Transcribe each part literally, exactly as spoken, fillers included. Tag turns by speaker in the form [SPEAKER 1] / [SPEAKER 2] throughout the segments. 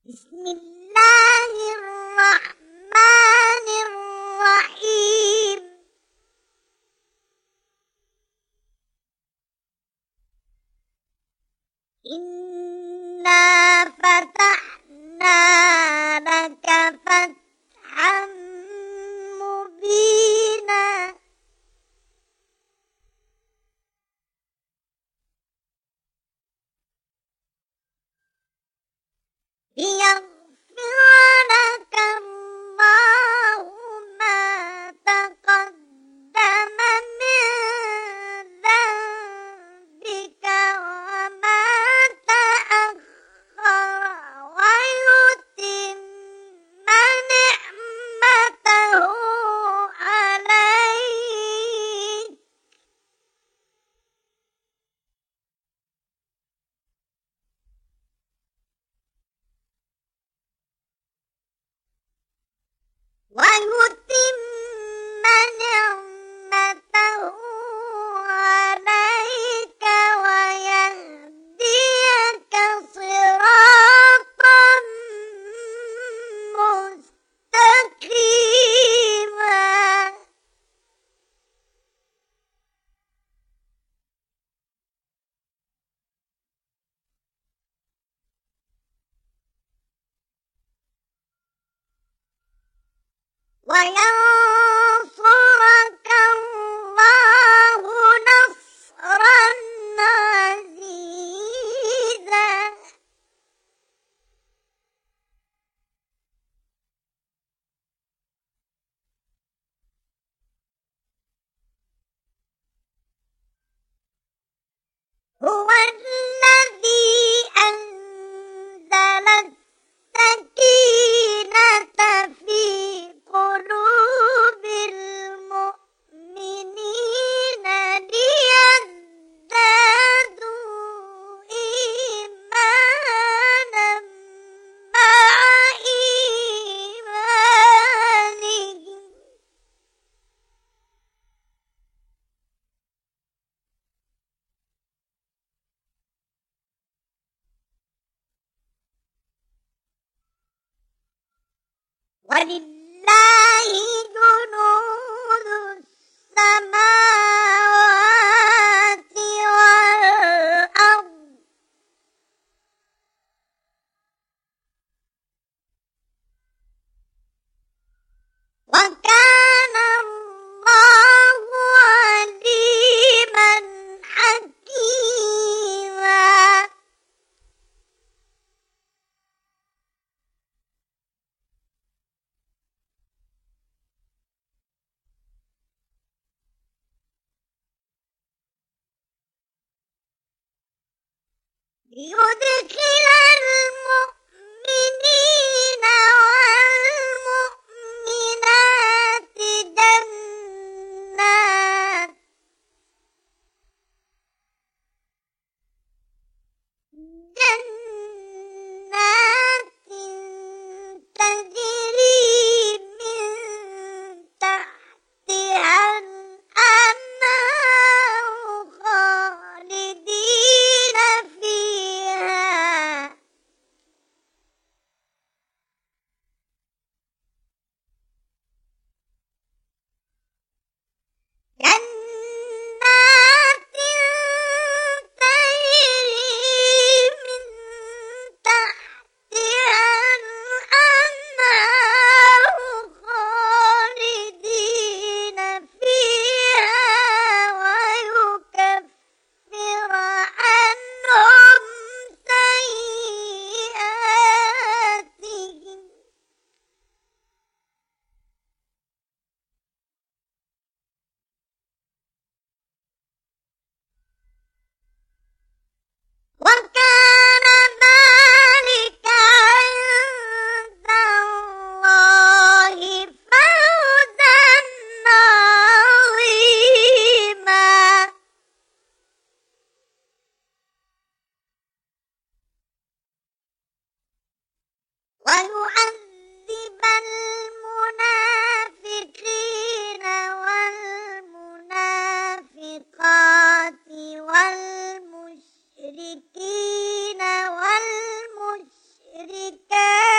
[SPEAKER 1] بسم الله الرحمن الرحيم. إنا فتحنا لك فتحا مبينا ليغفر لك الله ما تقدم من ذنبك وما تأخر ويتم نعمته عليك ويتم نعمته عليك ويهديك صراطا مستقيما. وينصرك الله نصرا عزيزا. هو الذي أنزل السكينة في قلوب المؤمنين ليزدادوا إيمانا مع إيمانهم ولله جنود السماوات والأرض وكان الله عليما حكيما. ليدخل المؤمنين والمؤمنات جنات جنات تجري من تحتها الأنهار خالدين فيها جنات تجري من تحتها الأنهار خالدين فيها ويكفر عنهم سيئاتهم وكان ذلك عند الله فوزا عظيما. ويعذب المنافقين والمنافقات والمشركين والمشركات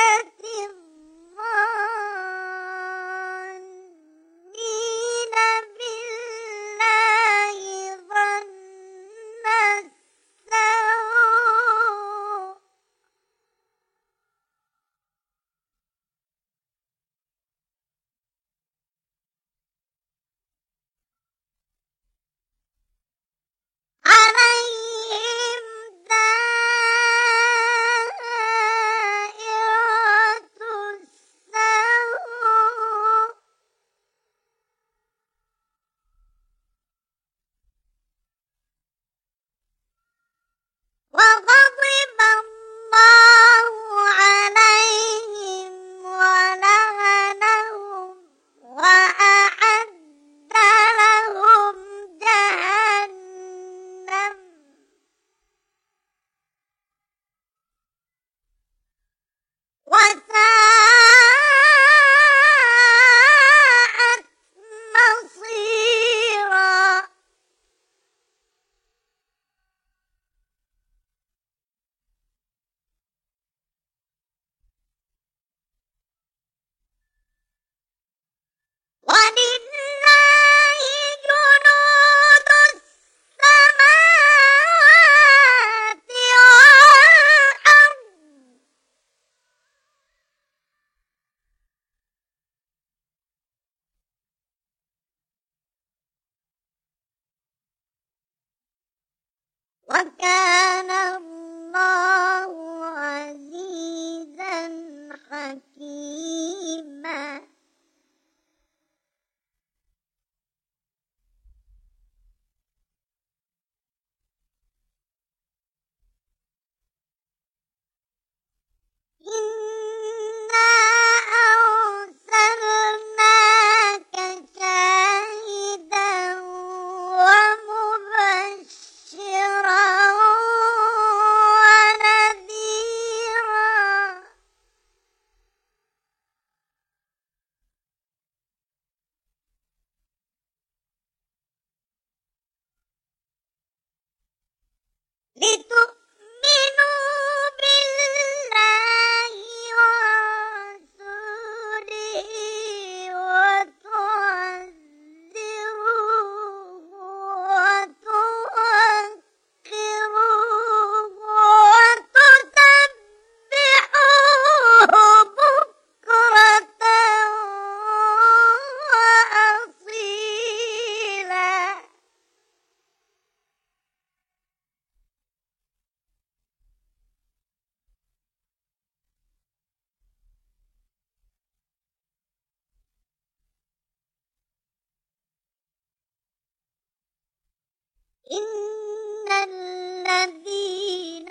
[SPEAKER 1] إن الذين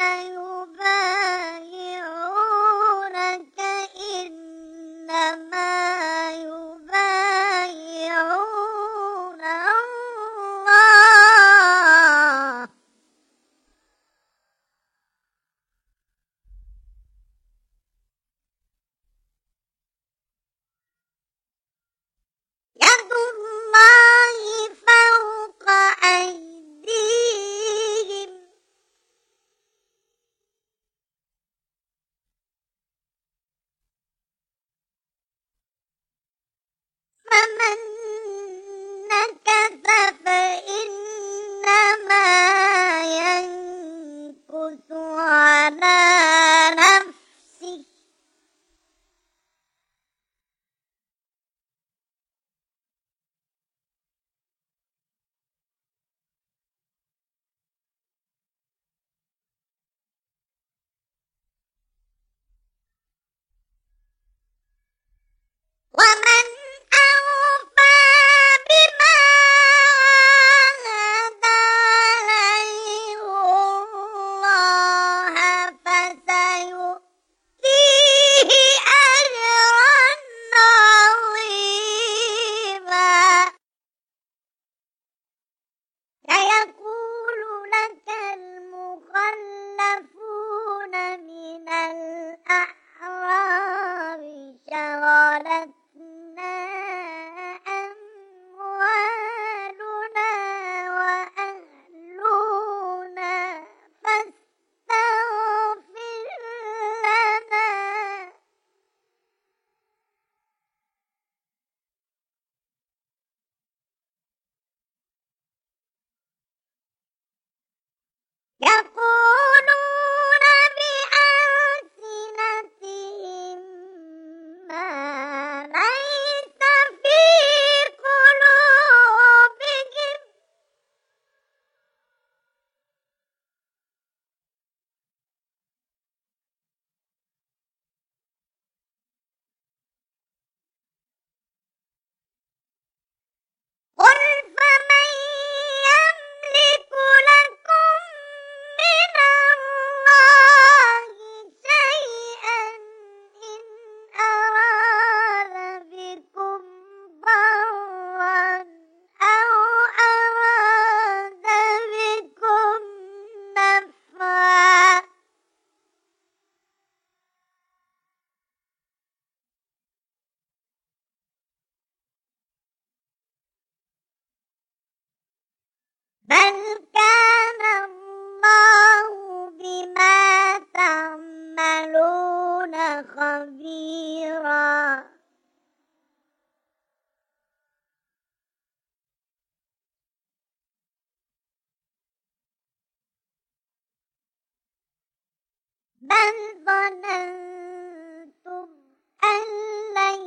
[SPEAKER 1] يبايعونك إنما يبايعون الله يد الله فوق أيديهم فمن نكث فإنما ينكث على نفسه ومن أوفى بما عاهد عليه الله فسيؤتيه أجرا عظيما سيقول لك المخلفون من الأعراب شغلتنا أموالنا وأهلنا فاستغفر لنا يقولون بألسنتهم ما ليس في قلوبهم قل فمن يملك لكم من الله شيئا إن أراد بكم ضرا أو أراد بكم نفعا بل كان الله بما تعملون خبيرا بل ظننتم أن لن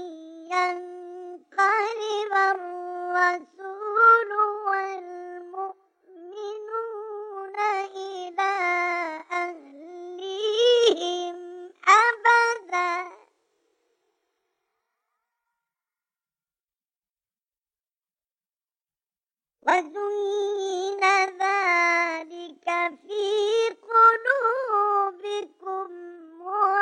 [SPEAKER 1] ينقلب الرسول والمؤمنون إلى أهليهم أبدا وزين ذلك في قلوبكم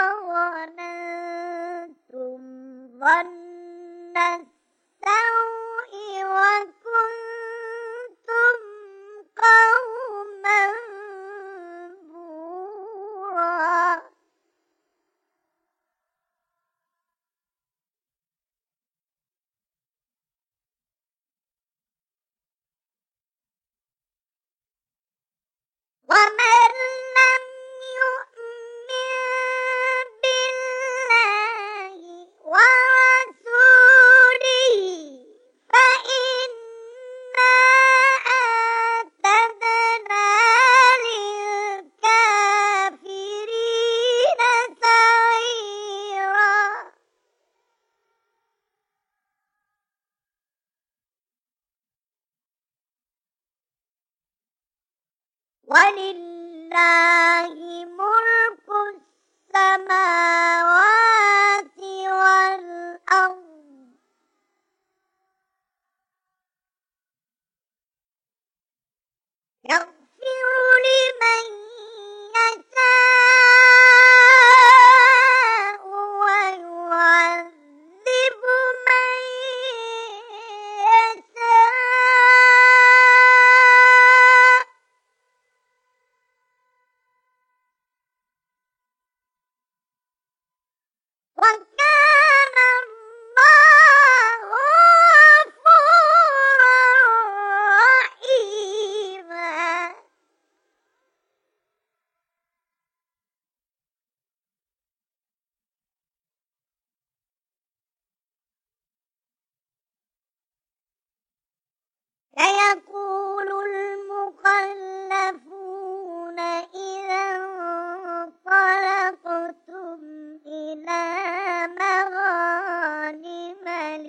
[SPEAKER 1] سيقول المخلفون إذا انطلقتم إلى مغانم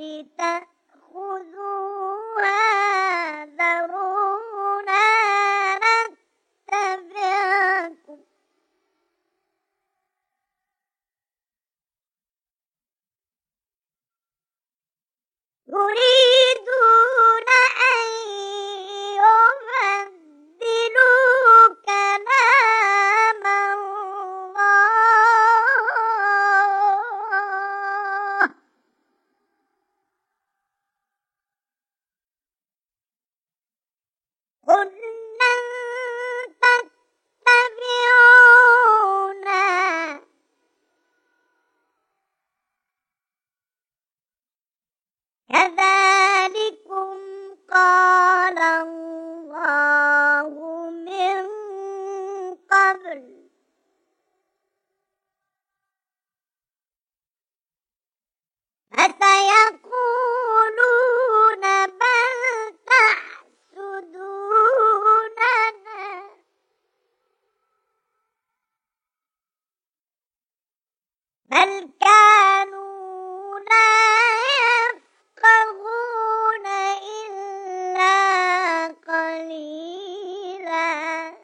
[SPEAKER 1] لتأخذوها ذرونا نتبعكم يريدون أن يبدلوا كلام الله قل لن تتبعونا كذلكم قال الله من قبل فسيقولون بل تحسدوننا بل كانوا لا يفقهون إلا قليلا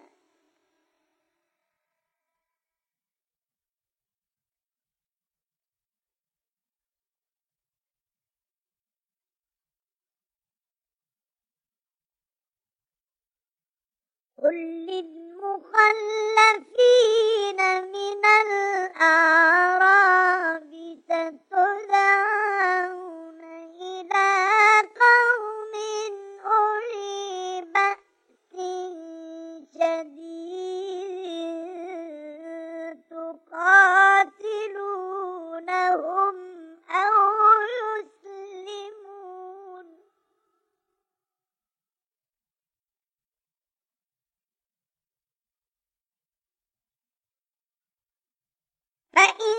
[SPEAKER 1] قل للمخلفين من الأعراب ستدعون إلى قوم أولي بأس شديد تقاتلونهم أو يسلمون فإن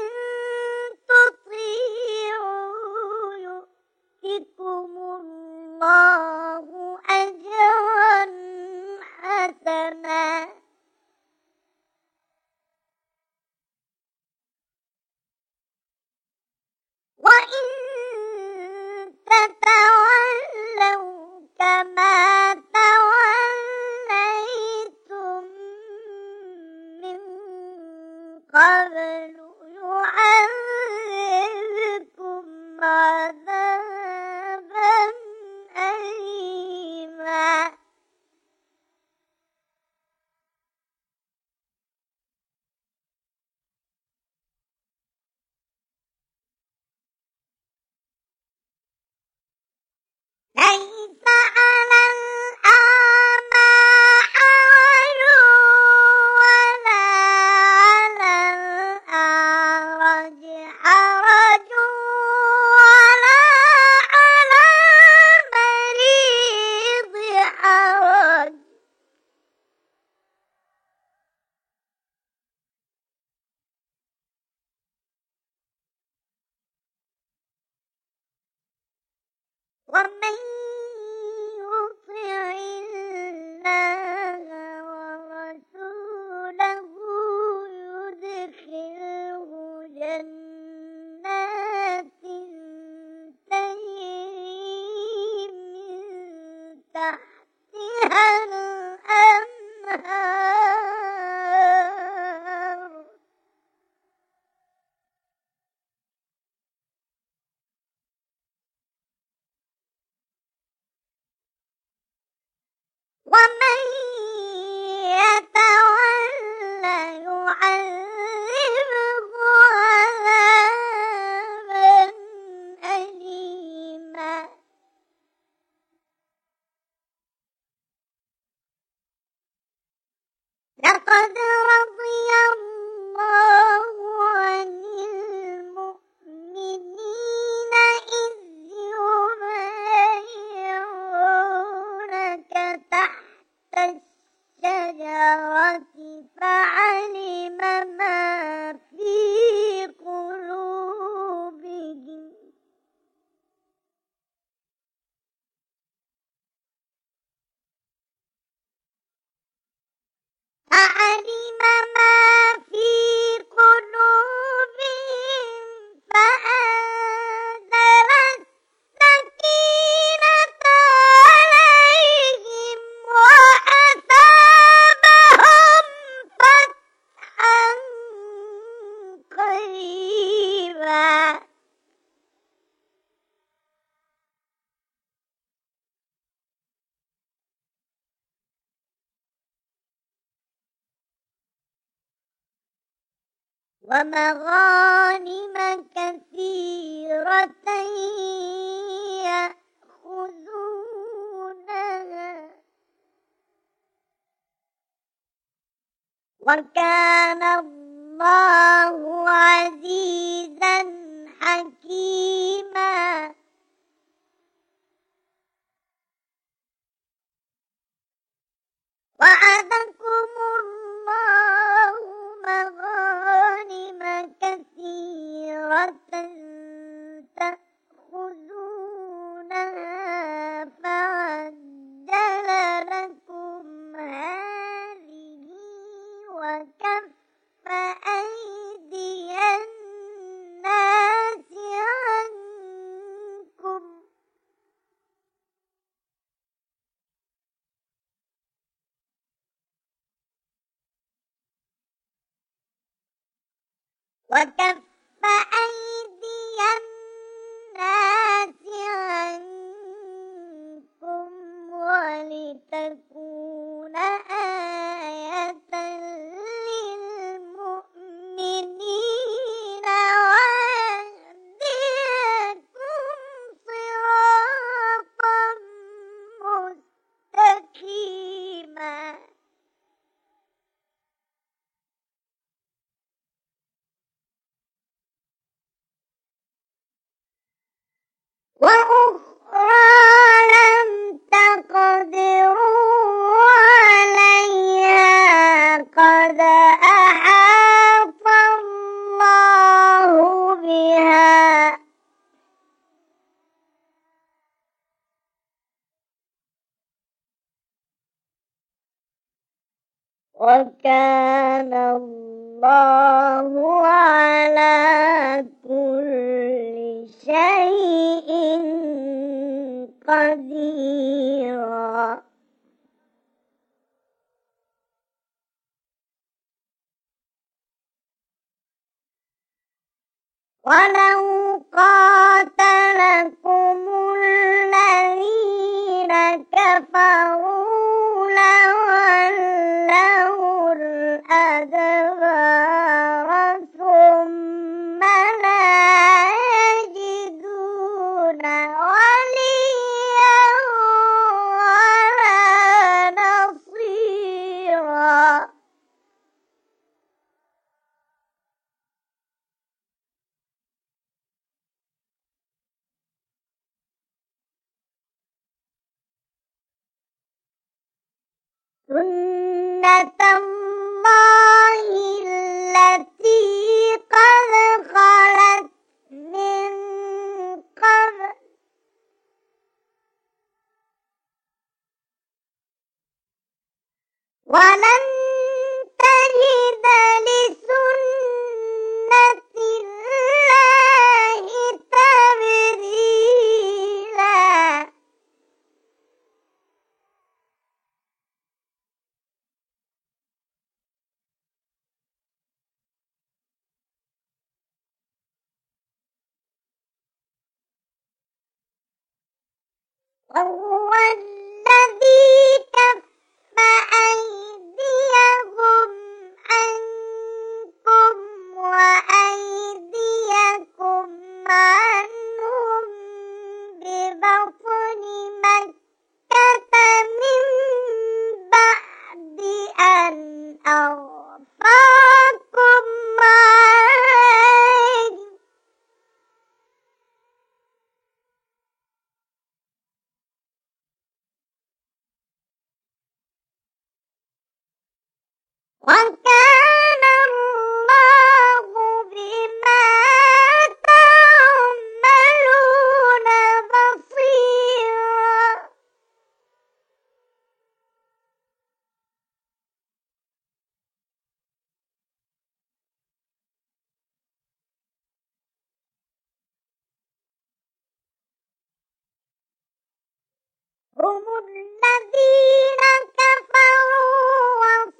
[SPEAKER 1] تطيعوا يؤتكم الله أجرا حسنا وإن تتولوا كما توليتم من قبل يعذبكم عذابا أليما ليس على الأعمى حرج ولا على الأعرج حرج ولا على المريض حرج ومن يطع الله ورسوله يدخله جنات تجري من تحتها الأنهار ومن يتولى يعذبه عذابا أليما لقد رضي الله عن المؤمنين إذ يبايعونك تحت ومغانم كثيرة يأخذونها وكان الله عزيزا حكيما وعدكم الله مغانم كثيرة تأخذونها فعجل لكم هذه وكف أيدي الناس عنكم وكف أيدي الناس عنكم ولتكون آية للمؤمنين ويهديكم صراطا مستقيما وأخرى لم تقدروا عليها قد أحاط الله بها وكان الله على كل شيء قديرا ولو قاتلكم الذين كفروا لولوا الأدبار ثم لا يجدون وليا ولا نصيرا سنة الله التي قد خلت من قبل ولن تجد لسنة الله تبديلا وهو الذي كف أيديهم عنكم وأيديكم عنهم ببطن مكة من بعد أن أغفاكم عليهم وكان الله بما تعملون بصيرا هم الذين كفروا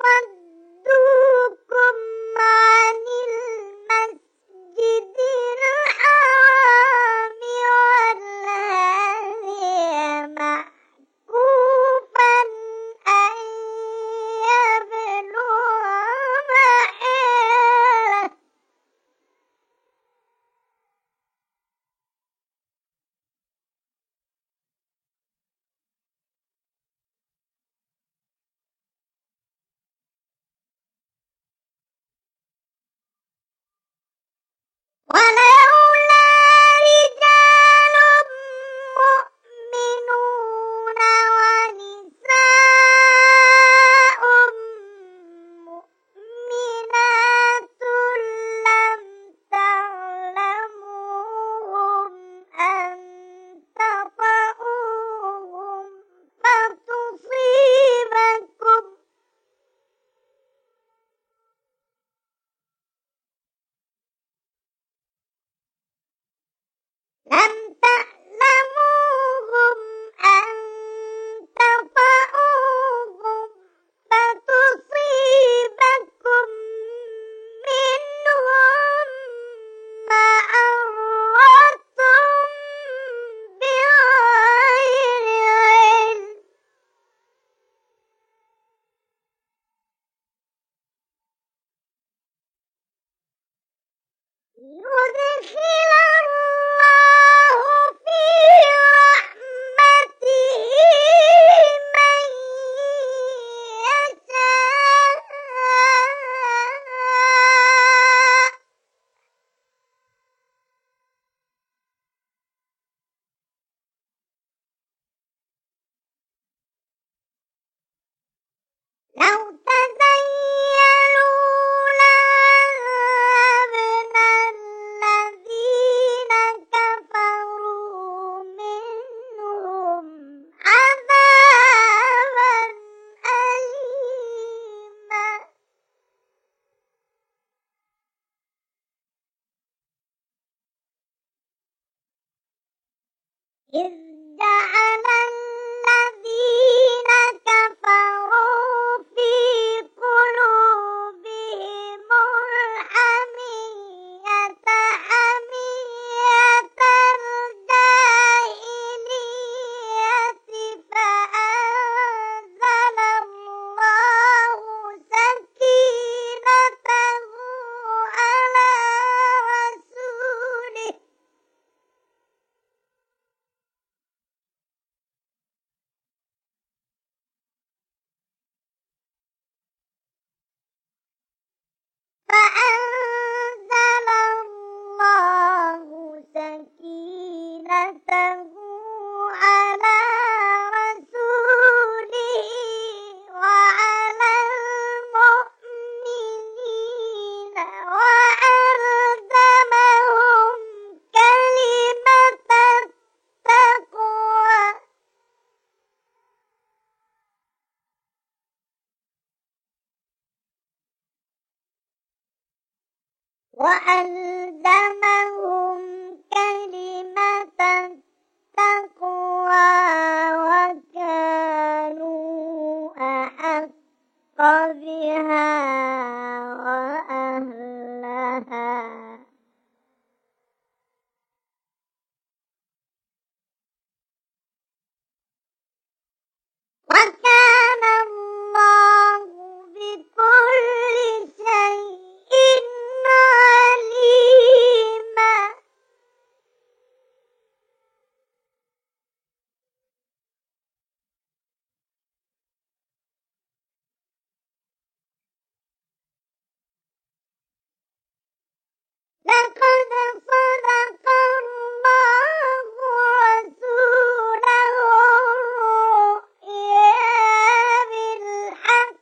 [SPEAKER 1] وصدوكم عن المسجد الحرام والهدي معكوفا أن يبلغ محله أم تعلموهم أن تطؤوهم فتصيبكم منهم معرة بغير علم يدخل الله في رحمته من يشاء لو تزيلوا لعذبنا الذين كفروا منهم عذابا أليما إذ جعل الذين كفروا في قلوبهم الحمية حمية الجاهلية فأنزل الله سكينته على رسوله فأنزل الله سكينته على رسوله وعلى المؤمنين وألزمهم كلمة التقوى وألزمهم كلمة التقوى وكانوا أحق بها وأهلها وكان الله بكل شيء عليما لقد صدق الله رسوله الرؤيا بالحق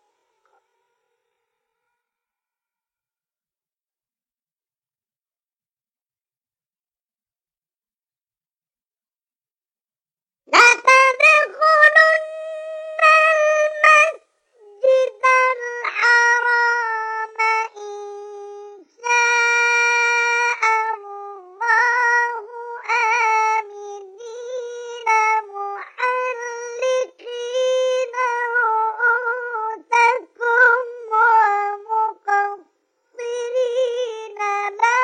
[SPEAKER 1] لتدخلن المسجد الحرام إن شاء الله آمنين محلقين رؤوسكم ومقصرين لا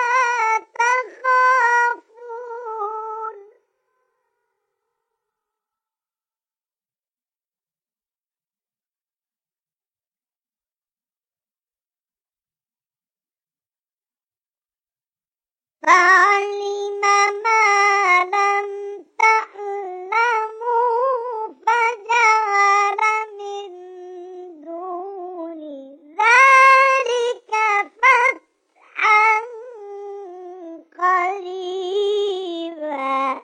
[SPEAKER 1] تخافون فعلم ما لم تعلموا فجعل من دون ذلك فتحا قريبا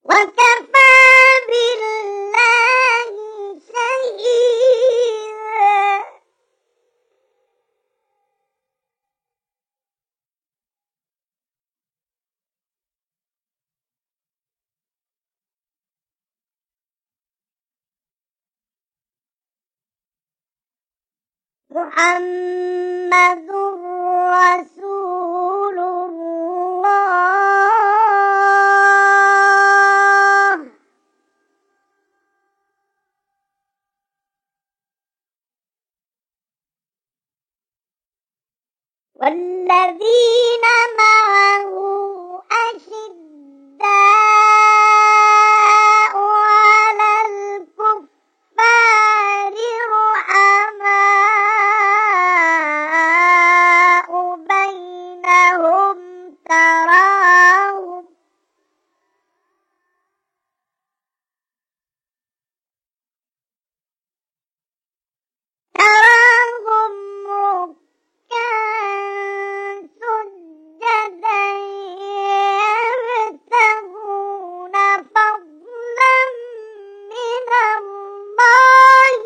[SPEAKER 1] وكفى بالله شهيدا محمد رسول الله والذين معه أشداء على الكفار رحماء بينهم تراهم تراهم ركعا سجدا يبتغون فضلا من الله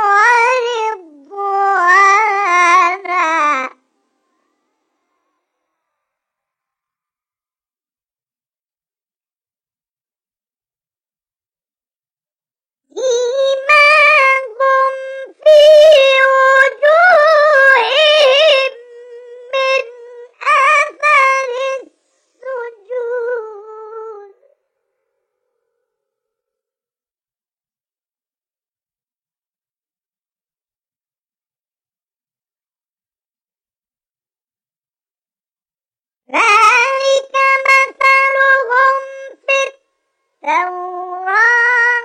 [SPEAKER 1] ورضوانا سيماهم في وجوههم من أثر السجود ذلك مثلهم في التوراة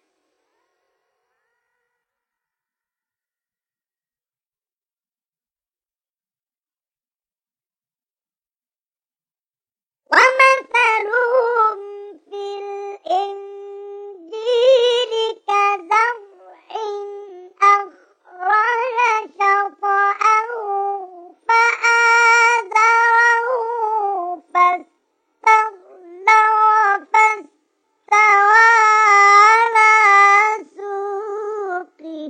[SPEAKER 1] ومثلهم في الإنجيل كزرع أخرج شطأه فآزره فاستغلظ فاستوى على سوقه